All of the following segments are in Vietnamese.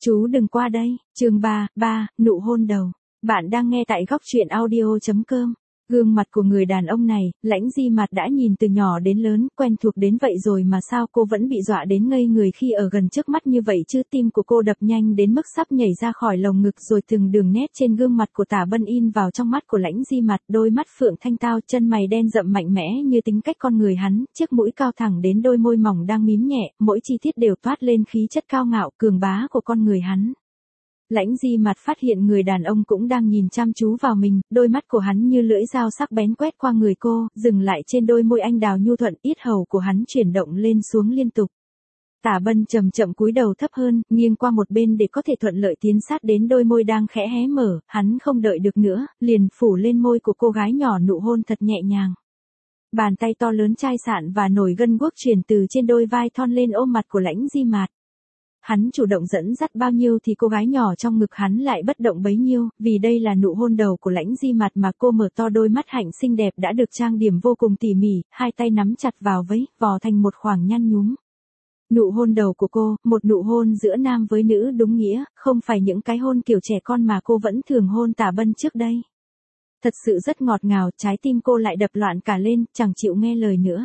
Chú đừng qua đây, chương 3, nụ hôn đầu. Bạn đang nghe tại góc truyện audio.com. Gương mặt của người đàn ông này, Lãnh Di Mạt đã nhìn từ nhỏ đến lớn, quen thuộc đến vậy rồi mà sao cô vẫn bị dọa đến ngây người khi ở gần trước mắt như vậy chứ. Tim của cô đập nhanh đến mức sắp nhảy ra khỏi lồng ngực rồi từng đường nét trên gương mặt của Tả Bân in vào trong mắt của Lãnh Di Mạt, đôi mắt phượng thanh tao, chân mày đen rậm mạnh mẽ như tính cách con người hắn, chiếc mũi cao thẳng đến đôi môi mỏng đang mím nhẹ, mỗi chi tiết đều toát lên khí chất cao ngạo, cường bá của con người hắn. Lãnh Di Mạt phát hiện người đàn ông cũng đang nhìn chăm chú vào mình, đôi mắt của hắn như lưỡi dao sắc bén quét qua người cô, dừng lại trên đôi môi anh đào nhu thuận, yết hầu của hắn chuyển động lên xuống liên tục. Tả Bân chậm chậm cúi đầu thấp hơn, nghiêng qua một bên để có thể thuận lợi tiến sát đến đôi môi đang khẽ hé mở, hắn không đợi được nữa, liền phủ lên môi của cô gái nhỏ nụ hôn thật nhẹ nhàng. Bàn tay to lớn chai sạn và nổi gân guốc truyền từ trên đôi vai thon lên ôm mặt của Lãnh Di Mạt. Hắn chủ động dẫn dắt bao nhiêu thì cô gái nhỏ trong ngực hắn lại bất động bấy nhiêu, vì đây là nụ hôn đầu của Lãnh Di Mạt mà cô mở to đôi mắt hạnh xinh đẹp đã được trang điểm vô cùng tỉ mỉ, hai tay nắm chặt vào vấy, vò thành một khoảng nhăn nhúm. Nụ hôn đầu của cô, một nụ hôn giữa nam với nữ đúng nghĩa, không phải những cái hôn kiểu trẻ con mà cô vẫn thường hôn Tả Bân trước đây. Thật sự rất ngọt ngào, trái tim cô lại đập loạn cả lên, chẳng chịu nghe lời nữa.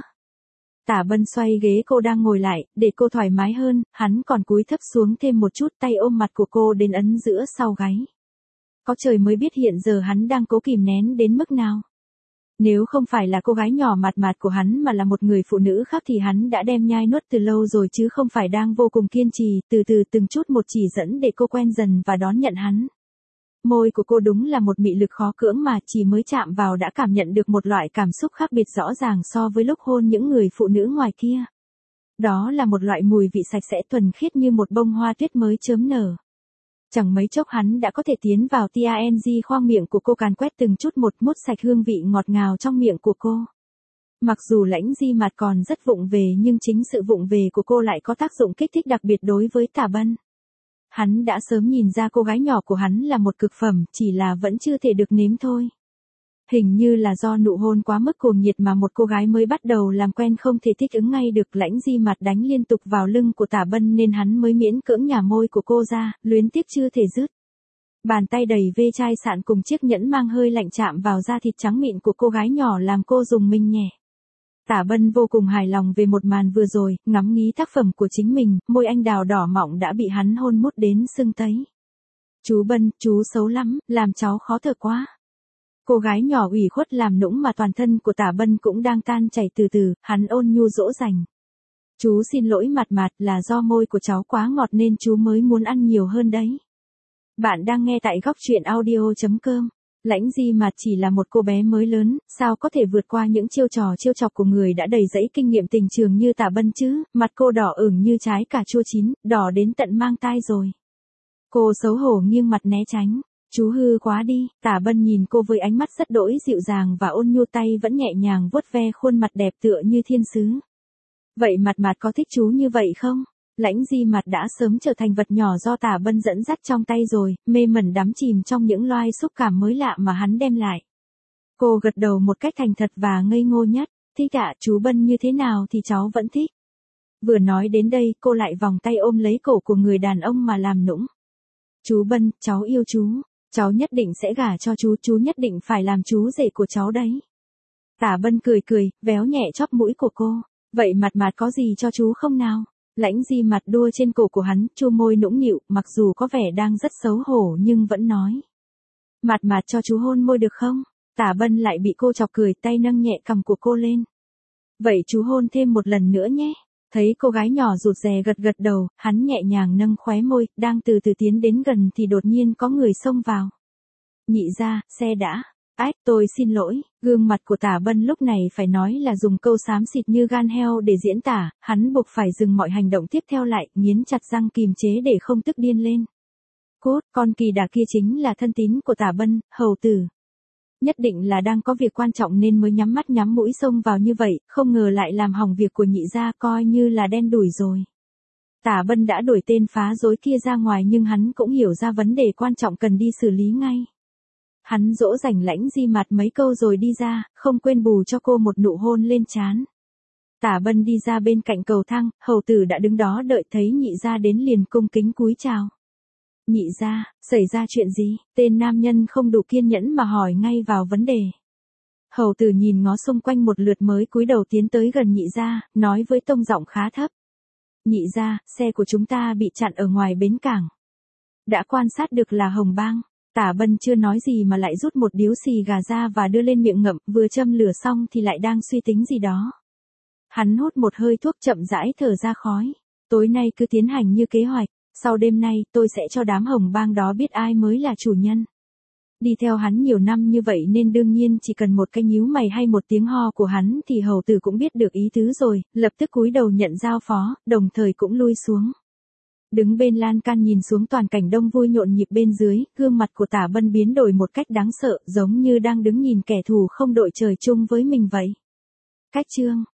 Tả Bân xoay ghế cô đang ngồi lại, để cô thoải mái hơn, hắn còn cúi thấp xuống thêm một chút, tay ôm mặt của cô đến ấn giữa sau gáy. Có trời mới biết hiện giờ hắn đang cố kìm nén đến mức nào. Nếu không phải là cô gái nhỏ mạt mạt của hắn mà là một người phụ nữ khác thì hắn đã đem nhai nuốt từ lâu rồi chứ không phải đang vô cùng kiên trì, từ từ từng chút một chỉ dẫn để cô quen dần và đón nhận hắn. Môi của cô đúng là một mị lực khó cưỡng mà chỉ mới chạm vào đã cảm nhận được một loại cảm xúc khác biệt rõ ràng so với lúc hôn những người phụ nữ ngoài kia. Đó là một loại mùi vị sạch sẽ thuần khiết như một bông hoa tuyết mới chớm nở. Chẳng mấy chốc hắn đã có thể tiến vào TANG khoang miệng của cô, càn quét từng chút một, mút sạch hương vị ngọt ngào trong miệng của cô. Mặc dù Lãnh Di Mạt còn rất vụng về nhưng chính sự vụng về của cô lại có tác dụng kích thích đặc biệt đối với Tả Bân. Hắn đã sớm nhìn ra cô gái nhỏ của hắn là một cực phẩm, chỉ là vẫn chưa thể được nếm thôi. Hình như là do nụ hôn quá mức cuồng nhiệt mà một cô gái mới bắt đầu làm quen không thể thích ứng ngay được. Lãnh Di Mạt đánh liên tục vào lưng của Tả Bân nên hắn mới miễn cưỡng nhả môi của cô ra, luyến tiếc chưa thể dứt. Bàn tay đầy vê chai sạn cùng chiếc nhẫn mang hơi lạnh chạm vào da thịt trắng mịn của cô gái nhỏ làm cô rùng mình nhẹ. Tả Bân vô cùng hài lòng về một màn vừa rồi, ngắm nghí tác phẩm của chính mình, môi anh đào đỏ mọng đã bị hắn hôn mút đến sưng tấy. Chú Bân, chú xấu lắm, làm cháu khó thở quá. Cô gái nhỏ ủy khuất làm nũng mà toàn thân của Tả Bân cũng đang tan chảy từ từ, hắn ôn nhu dỗ dành. Chú xin lỗi mạt mạt, là do môi của cháu quá ngọt nên chú mới muốn ăn nhiều hơn đấy. Bạn đang nghe tại góc truyện audio.com. Lãnh Di Mạt chỉ là một cô bé mới lớn, sao có thể vượt qua những chiêu trò chiêu chọc của người đã đầy dẫy kinh nghiệm tình trường như Tả Bân chứ. Mặt cô đỏ ửng như trái cà chua chín, đỏ đến tận mang tai rồi. Cô xấu hổ nghiêng mặt né tránh. Chú hư quá đi. Tả Bân nhìn cô với ánh mắt rất đỗi dịu dàng và ôn nhu, tay vẫn nhẹ nhàng vuốt ve khuôn mặt đẹp tựa như thiên sứ. Vậy mạt mạt có thích chú như vậy không? Lãnh Di Mạt đã sớm trở thành vật nhỏ do Tả Bân dẫn dắt trong tay rồi, mê mẩn đắm chìm trong những loài xúc cảm mới lạ mà hắn đem lại. Cô gật đầu một cách thành thật và ngây ngô nhất. Thích ạ, chú Bân như thế nào thì cháu vẫn thích. Vừa nói đến đây, cô lại vòng tay ôm lấy cổ của người đàn ông mà làm nũng. Chú Bân, cháu yêu chú. Cháu nhất định sẽ gả cho chú nhất định phải làm chú rể của cháu đấy. Tả Bân cười cười, véo nhẹ chóp mũi của cô. Vậy mạt mạt có gì cho chú không nào? Lãnh Di Mạt đua trên cổ của hắn, chu môi nũng nịu, mặc dù có vẻ đang rất xấu hổ nhưng vẫn nói. Mạt mạt cho chú hôn môi được không? Tả Bân lại bị cô chọc cười, tay nâng nhẹ cằm của cô lên. Vậy chú hôn thêm một lần nữa nhé. Thấy cô gái nhỏ rụt rè gật gật đầu, hắn nhẹ nhàng nâng khóe môi, đang từ từ tiến đến gần thì đột nhiên có người xông vào. Nhị gia, xe đã. Ách, tôi xin lỗi. Gương mặt của Tả Bân lúc này phải nói là dùng câu xám xịt như gan heo để diễn tả, hắn buộc phải dừng mọi hành động tiếp theo lại, nghiến chặt răng kìm chế để không tức điên lên. Cốt, con kỳ đà kia chính là thân tín của Tả Bân, hầu tử. Nhất định là đang có việc quan trọng nên mới nhắm mắt nhắm mũi xông vào như vậy, không ngờ lại làm hỏng việc của nhị gia, coi như là đen đủi rồi. Tả Bân đã đuổi tên phá rối kia ra ngoài nhưng hắn cũng hiểu ra vấn đề quan trọng cần đi xử lý ngay. Hắn dỗ dành Lãnh Di Mạt mấy câu rồi đi ra, không quên bù cho cô một nụ hôn lên trán. Tả Bân đi ra bên cạnh cầu thang, hầu tử đã đứng đó đợi thấy nhị gia đến liền cung kính cúi chào. Nhị gia, xảy ra chuyện gì? Tên nam nhân không đủ kiên nhẫn mà hỏi ngay vào vấn đề. Hầu tử nhìn ngó xung quanh một lượt mới cúi đầu tiến tới gần nhị gia, nói với tông giọng khá thấp. Nhị gia, xe của chúng ta bị chặn ở ngoài bến cảng. Đã quan sát được là Hồng Bang. Tả Bân chưa nói gì mà lại rút một điếu xì gà ra và đưa lên miệng ngậm, vừa châm lửa xong thì lại đang suy tính gì đó. Hắn hút một hơi thuốc chậm rãi thở ra khói. Tối nay cứ tiến hành như kế hoạch, sau đêm nay tôi sẽ cho đám Hồng Bang đó biết ai mới là chủ nhân. Đi theo hắn nhiều năm như vậy nên đương nhiên chỉ cần một cái nhíu mày hay một tiếng ho của hắn thì hầu tử cũng biết được ý tứ rồi, lập tức cúi đầu nhận giao phó, đồng thời cũng lui xuống. Đứng bên lan can nhìn xuống toàn cảnh đông vui nhộn nhịp bên dưới, gương mặt của Tả Bân biến đổi một cách đáng sợ, giống như đang đứng nhìn kẻ thù không đội trời chung với mình vậy. Cách chương